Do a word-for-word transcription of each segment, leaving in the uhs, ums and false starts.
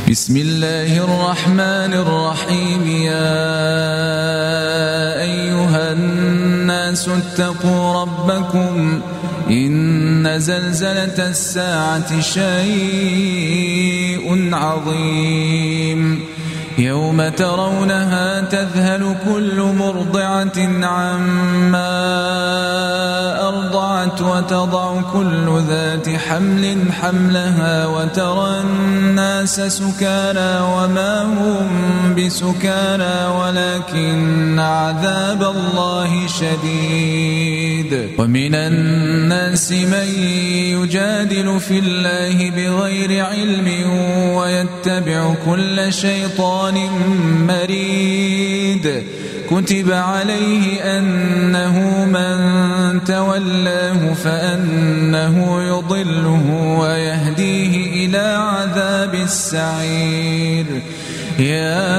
بسم الله الرحمن الرحيم. يا أيها الناس اتقوا ربكم إن زلزلة الساعة شيء عظيم يوم ترونها تذهل كل مرضعة عما أرضعت وتضع كل ذات حمل حملها وترى الناس سكارى وما هم بسكارى ولكن عذاب الله شديد. ومن الناس من يجادل في الله بغير علم ويتبع كل شيطان مريد. كتب عليه أنه من تولاه فأنه يضله ويهديه إلى عذاب السعير. يا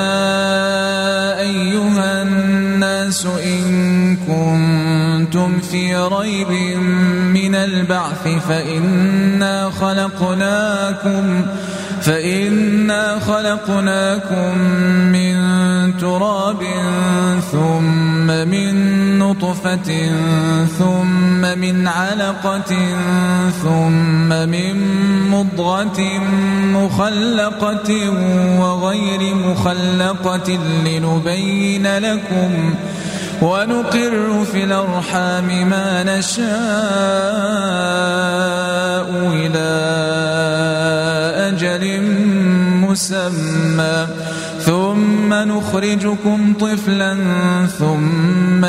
أيها الناس إن كنتم في ريب من البعث فإنا خلقناكم فإنا خلقناكم من تراب ثم من نطفة ثم من علقة ثم من مضغة مخلقة وغير مخلقة لنبين لكم ونقر في الأرحام ما نشاء إلى أجل مسمى ثم نخرجكم طفلا ثم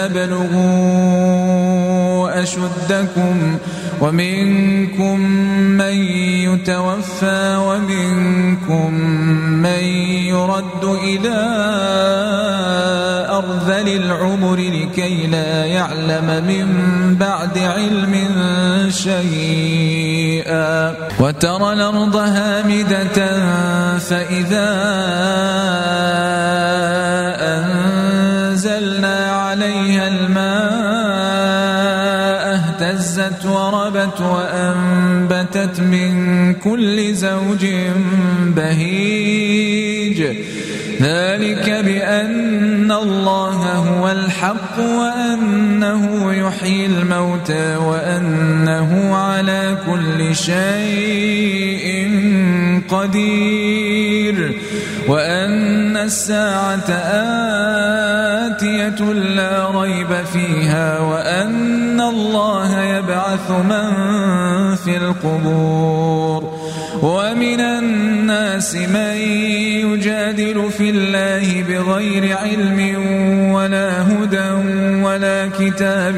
لتبلغوا أشدكم ومنكم من يتوفى ومنكم من يرد إلى أرذل العمر لكي لا يعلم من بعد علم شيئا. وترى الأرض هامدة فإذا أنزلنا عليها الماء اهتزت وربت وأنبتت من كل زوج بهيج. ذلك بأن الله هو الحق وأنه يحيي الموتى وأنه على كل شيء قدير وأن الساعة آتية لا ريب فيها وأن الله يبعث من في القبور. ومن الناس من يجادل في الله بغير علم ولا هدى ولا كتاب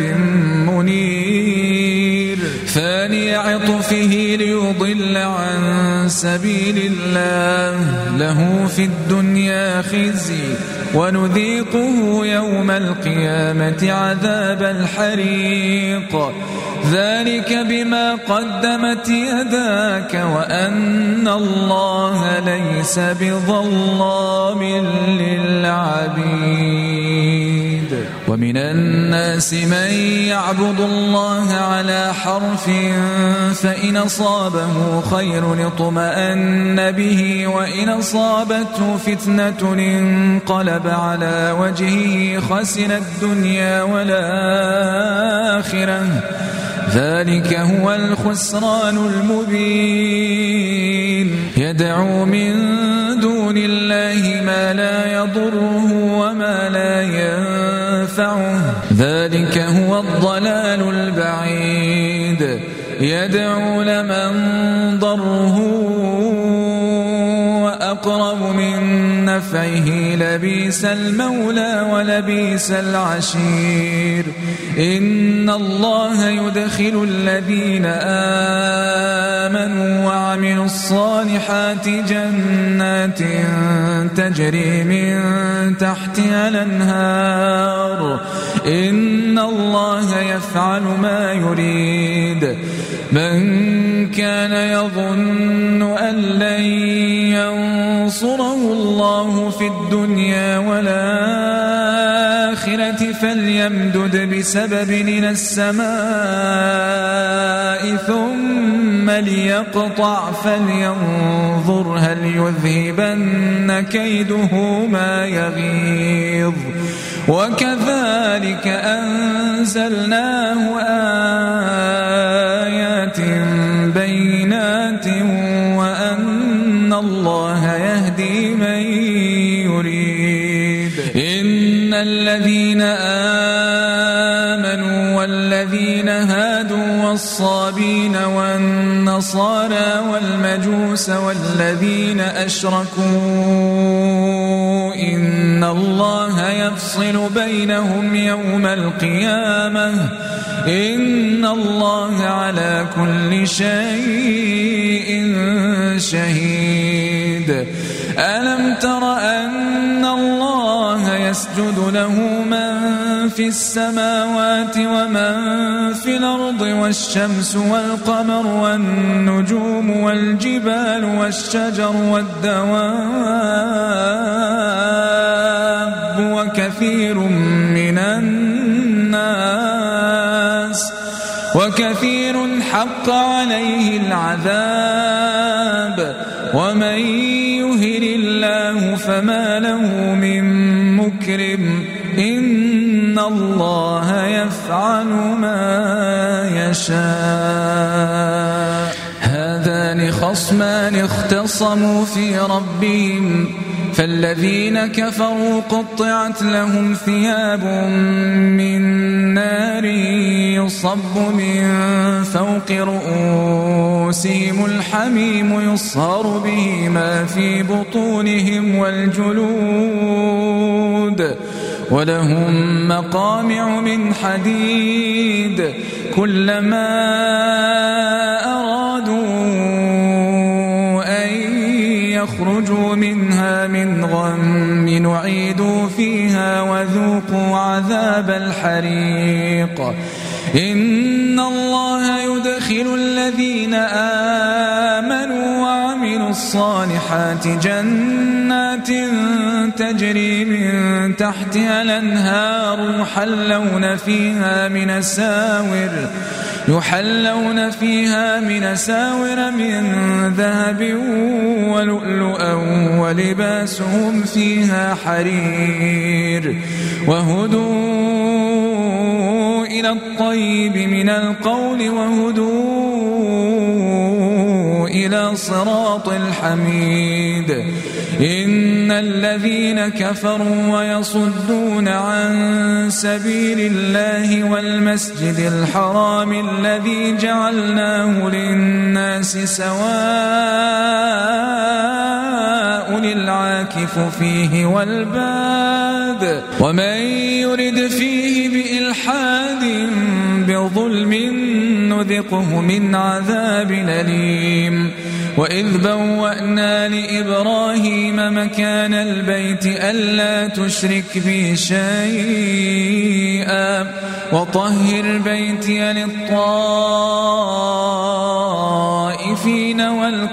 منير ثاني عطفه ليضل عن سبيل الله له في الدنيا خزي ونذيقه يوم القيامة عذاب الحريق. ذلك بما قدمت يداك وأن الله ليس بظلام للعبيد. ومن الناس من يعبد الله على حرف فإن أصابه خير اطمأن به وإن أصابته فتنة انقلب على وجهه خسر الدنيا والآخرة ذلك هو الخسران المبين. يدعو من دون الله ما لا يضره وما لا ينفعه ذلك هو الضلال البعيد. يدعو لمن ضره أقرب من نفعه لبيس المولى ولبيس العشير. إن الله يدخل الذين آمنوا وعملوا الصالحات جنات تجري من تحتها الأنهار. إن الله يفعل ما يريد. من كان يظن أن لن ينصره الله في الدنيا والآخرة الآخرة فليمدد بسبب إلى السماء ثم ليقطع فلينظر هل يذهبن كيده ما يغيظ وكذلك أنزلناه آيات بينات وأن الله يهدي من يريد. إن الذين آمنوا والذين هادوا والصابين والنصارى والمجوس والذين أشركوا إن الله يفصل بينهم يوم القيامة إن الله على كل شيء شهيد. ألم تر أن الله يسجد له من في السماوات ومن في الأرض والشمس والقمر والنجوم والجبال والشجر والدواب وكثير من الناس وكثير حق عليه العذاب ومن يهن الله فما له من مكرم إن الله يفعل ما يشاء. هذان خصمان اختصموا في ربهم فالذين كفروا قطعت لهم ثياب من نار يصب من فوق رؤوسهم الحميم يصهر به ما في بطونهم والجلود ولهم مقامع من حديد كلما أرادوا يخرجوا منها من غم نعيدوا فيها وذوقوا عذاب الحريق. إن الله يدخل الذين آمنوا وعملوا الصالحات جنات تجري من تحتها الأنهار يحلون فيها من أساور يحلون فيها من أساور من ذهب ولؤلؤا ولباسهم فيها حرير وهدوا إلى الطيب من القول وهدوا إلى صراط الحميد. إن الذين كفروا ويصدون عن سبيل الله والمسجد الحرام الذي جعلناه للناس سواء العاكف فيه والباد ومن يرد فيه بإلحاد بظلم نذقه من عذاب أليم. وإذ بوأنا لإبراهيم مكان البيت ألا تشرك بي شيئا وطهر بيتي للطائفين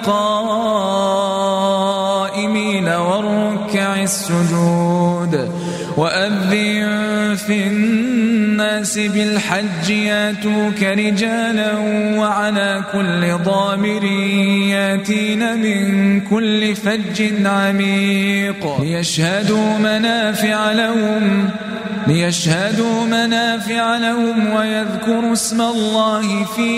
والقائمين والركع السجود وأذن في الناس بالحج ياتوك رجالا وعلى كل ضامر ياتين من كل فج عميق ليشهدوا منافع لهم ليشهدوا منافع لهم ويذكروا اسم الله في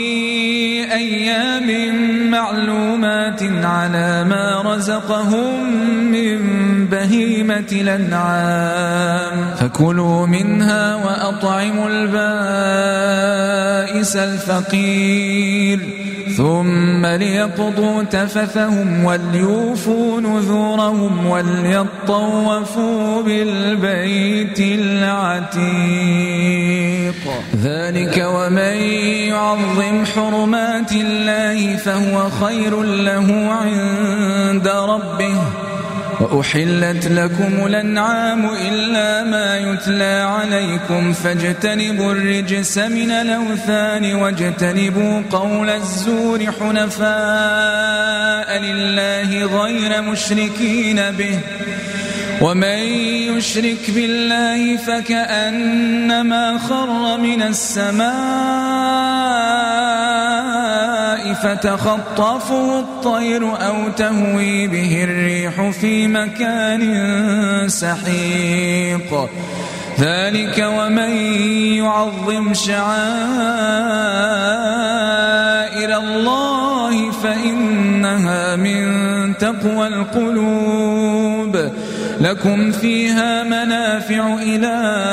أيام معلومات على ما رزقهم من بهيمة الأنعام فكلوا منها وأطعموا البائس الفقير ثم ليقضوا تفثهم وليوفوا نذورهم وليطوفوا بالبيت العتيق. ذلك ومن يعظم حرمات الله فهو خير له عند ربه. وأحلت لكم الأنعام إلا ما يتلى عليكم فاجتنبوا الرجس من الأوثان واجتنبوا قول الزور حنفاء لله غير مشركين به ومن يشرك بالله فكأنما خر من السماء فتخطفه الطير أو تهوي به الريح في مكان سحيق ذلك ومن يعظم شعائر الله فإنها من تقوى القلوب لكم فيها منافع إلى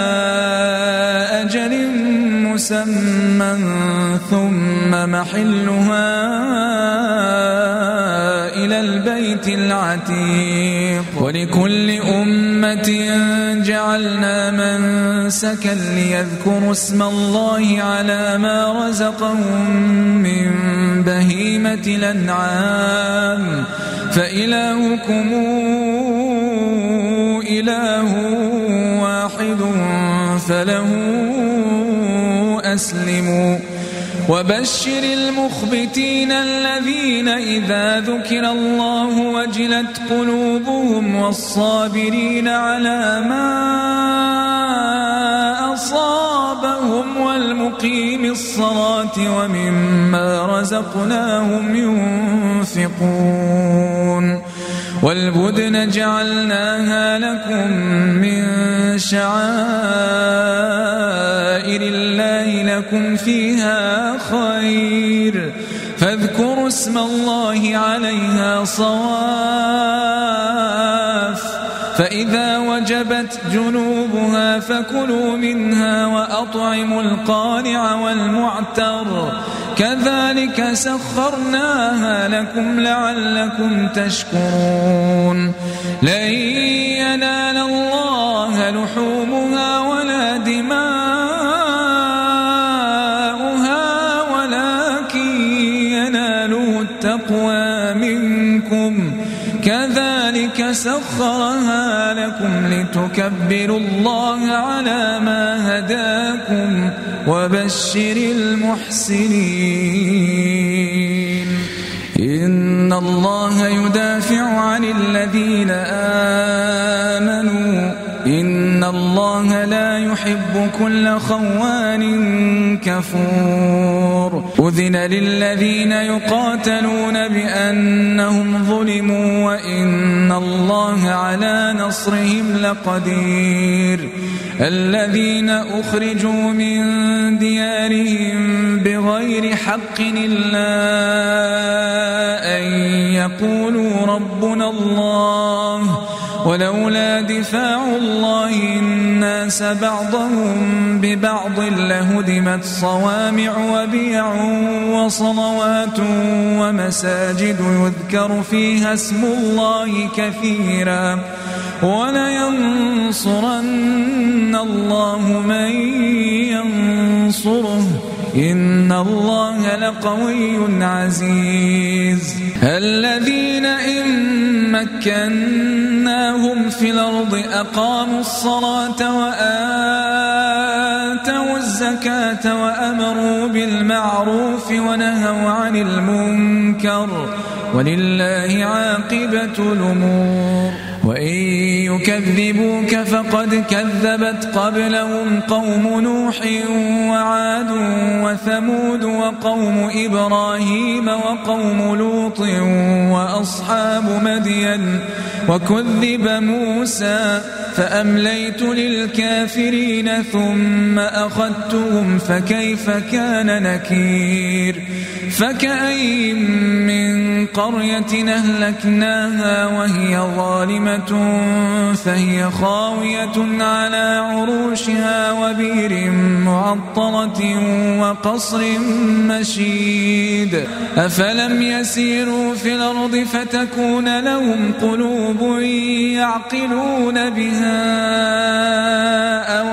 أجل مسمى ثم محلها إلى البيت العتيق ولكل أمة جعلنا منسكا ليذكروا اسم الله على ما رزقهم من بهيمة الأنعام فإلهكم إله واحد فله أسلموا وبشر المخبتين الذين إذا ذكر الله وجلت قلوبهم والصابرين على ما أصابهم والمقيم الصلاة ومما رزقناهم ينفقون والبدن جعلناها لكم من شعائر الله لكم فيها خير فاذكروا اسم الله عليها صواف فإذا وجبت جنوبها فكلوا منها وأطعموا القانع والمعتر كذلك سخرناها لكم لعلكم تشكرون لن ينال الله لحومها ولا دماؤها ولكن يناله التقوى منكم كذلك سخرها لكم لتكبروا الله على ما هداكم وبشر المحسنين إن الله يدافع عن الذين آمنوا إن الله لا يحب كل خوان كفور أذن للذين يقاتلون بأنهم ظلموا وإن الله على نصرهم لقدير الذين أخرجوا من ديارهم بغير حق إلا أن يقولوا ربنا الله ولولا دفاع الله الناس بعضهم ببعض لهدمت صوامع وبيع وصلوات ومساجد يذكر فيها اسم الله كثيرا ولينصرن الله من ينصره إن الله لقوي عزيز الذين إن مكناهم في الأرض أقاموا الصلاة وآتوا الزكاة وأمروا بالمعروف ونهوا عن المنكر ولله عاقبة الأمور وإن يكذبوك فقد كذبت قبلهم قوم نوح وعاد وثمود وقوم إبراهيم وقوم لوط وأصحاب مدين وكذب موسى فأمليت للكافرين ثم أخذتهم فكيف كان نكير فكأي من قرية أهلكناها وهي ظالمة فهي خاوية على عروشها وبئر معطلة وقصر مشيد أفلم يسيروا في الأرض فتكون لهم قلوب يعقلون بها أو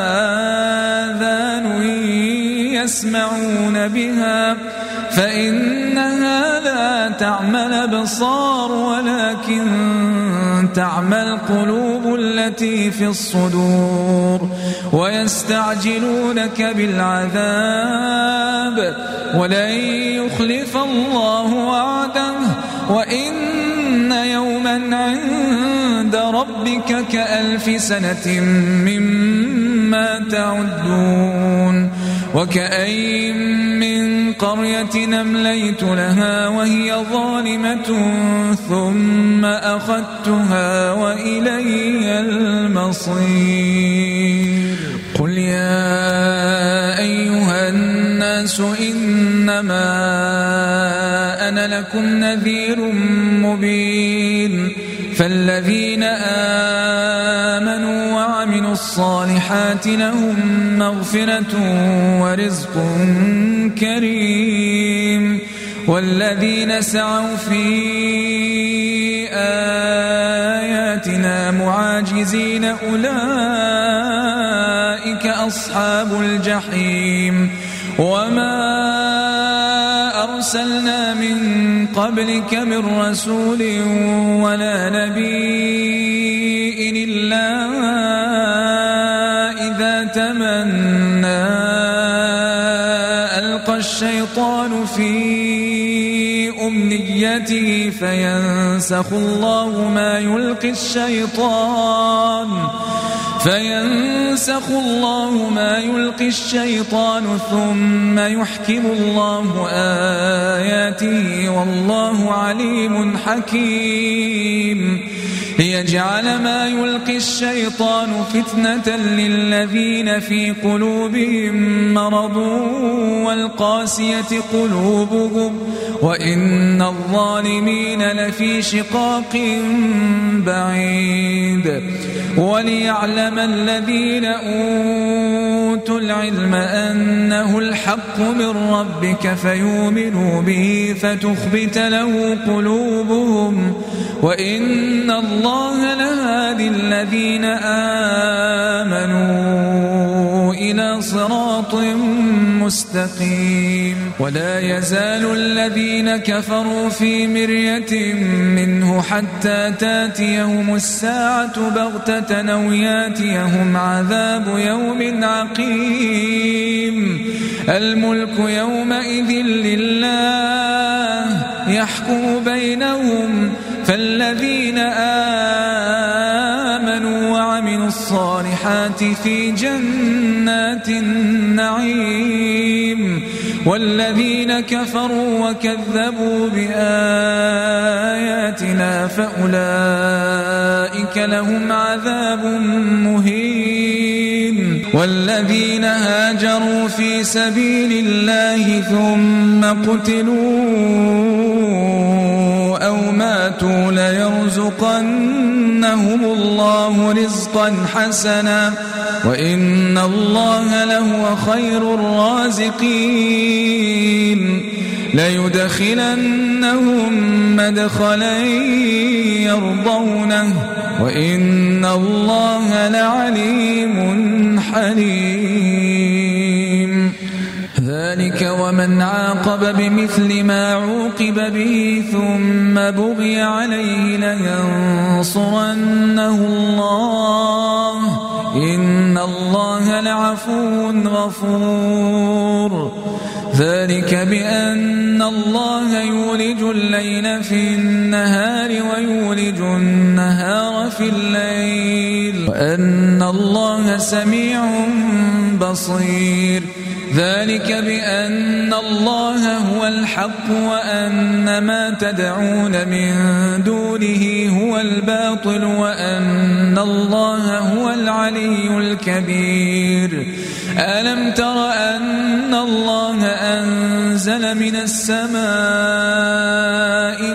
آذان يسمعون بها فإنها لا تعمى الأبصار ولكن تعمى القلوب التي في الصدور ويستعجلونك بالعذاب ولن يخلف الله وعده وإن يوما عند ربك كألف سنة مما تعدون وكأين من قرية أمليت لها وهي ظالمة ثم أخذتها وإلي المصير قل يا أيها الناس إنما أنا لكم نذير مبين فالذين آمنوا وعملوا الصالحات لهم مغفرة ورزق كريم والذين سعوا في آياتنا معاجزين أولئك أصحاب الجحيم وما أرسلنا من قبلك من رسول ولا نبي إلا إذا تمنى ألقى الشيطان في أمنيته فينسخ الله ما يلقي الشيطان فينسخ الله ما يلقي الشيطان ثم يحكم الله آياته والله عليم حكيم ليجعل ما يلقي الشيطان فتنة للذين في قلوبهم مرض والقاسية قلوبهم وإن الظالمين لفي شقاق بعيد وليعلم الذين أوتوا العلم أنه الحق من ربك فيؤمنوا به فتخبت له قلوبهم وإن الله لهادي الذين آمنوا إلى صراط مستقيم ولا يزال الذين كفروا في مرية منه حتى تاتيهم الساعة بغتة أو ياتيهم عذاب يوم عقيم الملك يومئذ لله يحكم بينهم فالذين آمنوا وعملوا الصالحات في جنات النعيم والذين كفروا وكذبوا بآياتنا فأولئك لهم عذاب مهين والذين هاجروا في سبيل الله ثم قتلوا أو ماتوا ليرزقنهم الله رزقا حسنا وإن الله لهو خير الرازقين ليدخلنهم مدخلا يرضونه وإن الله لعليم حليم ذلك ومن عاقب بمثل ما عوقب به ثم بغي عليه لينصرنه الله إن الله لعفو غفور ذلك بأن الله يولج الليل في النهار ويولج النهار في الليل وأن الله سميع بصير ذلك بأن الله هو الحق وأن ما تدعون من دونه هو الباطل وأن الله هو العلي الكبير ألم تر أن الله أنزل من السماء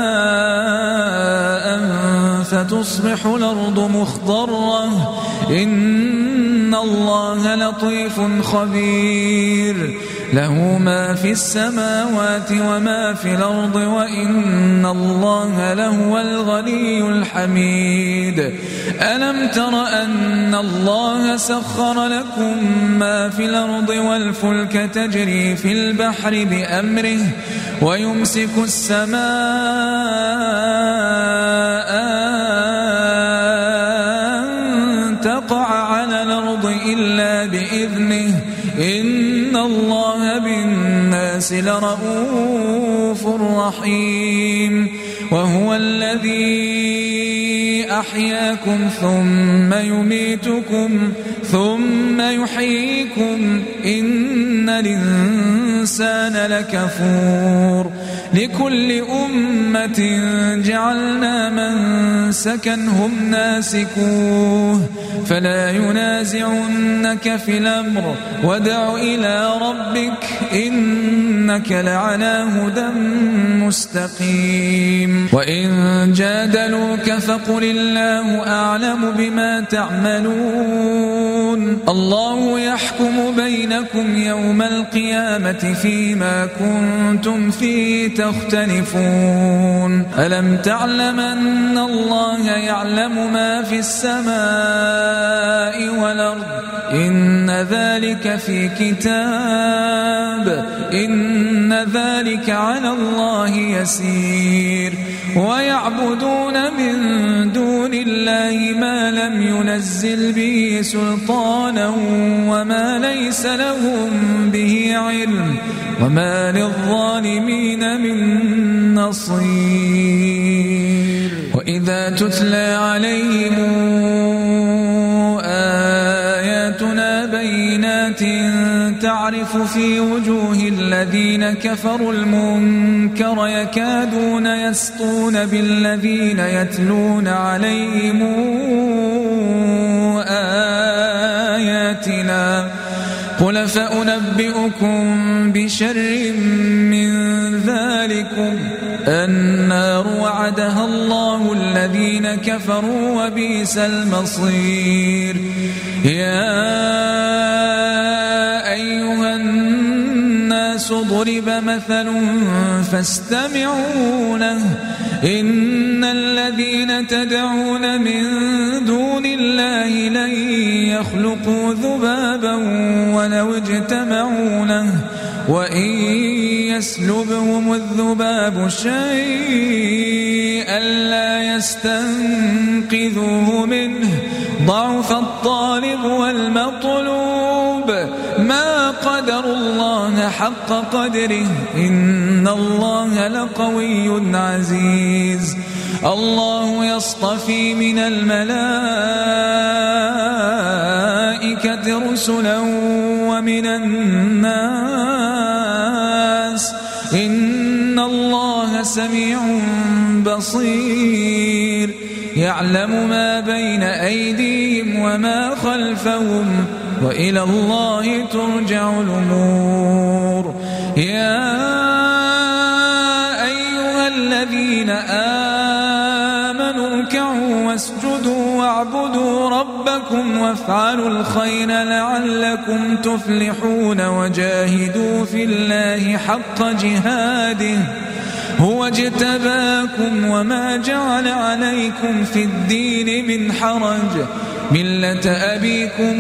ماء فتصبح الأرض مخضرة إن الله لطيف خبير له ما في السماوات وما في الأرض وإن الله لهو الغني الحميد ألم تر أن الله سخر لكم ما في الأرض والفلك تجري في البحر بأمره ويمسك السماء أن تقع على الأرض إلا بإذنه إن الله بالناس لرؤوف رحيم وهو الذي أحياكم ثم يميتكم ثم يحييكم إن الإنسان لكفور لكل أمة جعلنا منسكا هم ناسكوه فلا ينازعنك في الأمر وادع إلى ربك إنك لعلى هدى مستقيم وإن جادلوك فقل الله أعلم بما تعملون الله يحكم بينكم يوم القيامة فيما كنتم فيه تختلفون ألم تعلم أن الله يعلم ما في السماء والأرض إن ذلك في كتاب إن ذلك على الله يسير ويعبدون من دون الله ما لم ينزل به سلطانا وما ليس لهم به علم وما للظالمين من نصير وإذا تتلى عليهم آياتنا بينات تعرف في وجوه الذين كفروا المنكر يكادون يسطون بالذين يتلون عليهم آياتنا قل فأنبئكم بشر من ذلكم النار وعدها الله الذين كفروا وبئس المصير يا أيها الناس ضرب مثل فاستمعوا له إن الذين تدعون من دون الله لن يخلقوا ذبابا ولو اجتمعوا له وإن يسلبهم الذباب شيئا لا يستنقذوه منه ضعف الطالب والمطلوب ما قدر الله حق قدره إن الله لقوي عزيز الله يصطفي من الملائكة رسلا ومن الناس إن الله سميع بصير يعلم ما بين أيديهم وما خلفهم وإلى الله ترجع الأمور يا أيها الذين آمنوا اركعوا واسجدوا واعبدوا ربكم وافعلوا الخير لعلكم تفلحون وجاهدوا في الله حق جهاده هو اجتباكم وما جعل عليكم في الدين من حرج ملة أبيكم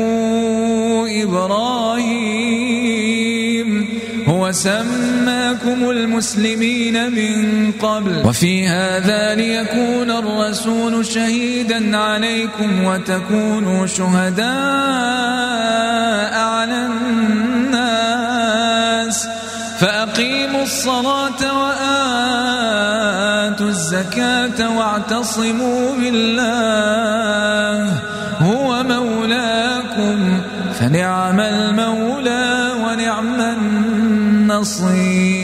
إبراهيم هو سماكم المسلمين من قبل وفي هذا ليكون الرسول شهيدا عليكم وتكونوا شهداء على الناس فأقيموا الصلاة وآتوا الزكاة واعتصموا بالله هو مولاكم فنعم المولى ونعم النصير